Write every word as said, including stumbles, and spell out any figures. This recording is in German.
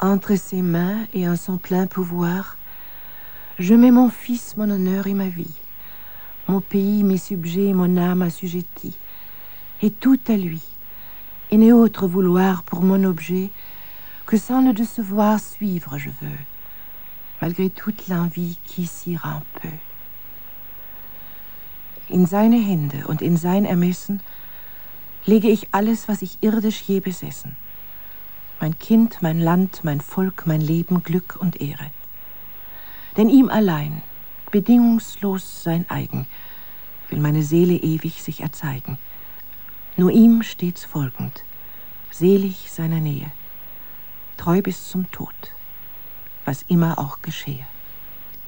Entre ses mains et en son plein pouvoir, je mets mon fils, mon honneur et ma vie, mon pays, mes subjets, mon âme assujettie, et tout à lui, et n'est autre vouloir pour mon objet que sans le décevoir suivre je veux, malgré toute l'envie qui s'y rend peu. In seine Hände und in sein Ermessen lege ich alles, was ich irdisch je besessen. Mein Kind, mein Land, mein Volk, mein Leben, Glück und Ehre. Denn ihm allein, bedingungslos sein eigen, will meine Seele ewig sich erzeigen. Nur ihm stets folgend, selig seiner Nähe, treu bis zum Tod, was immer auch geschehe.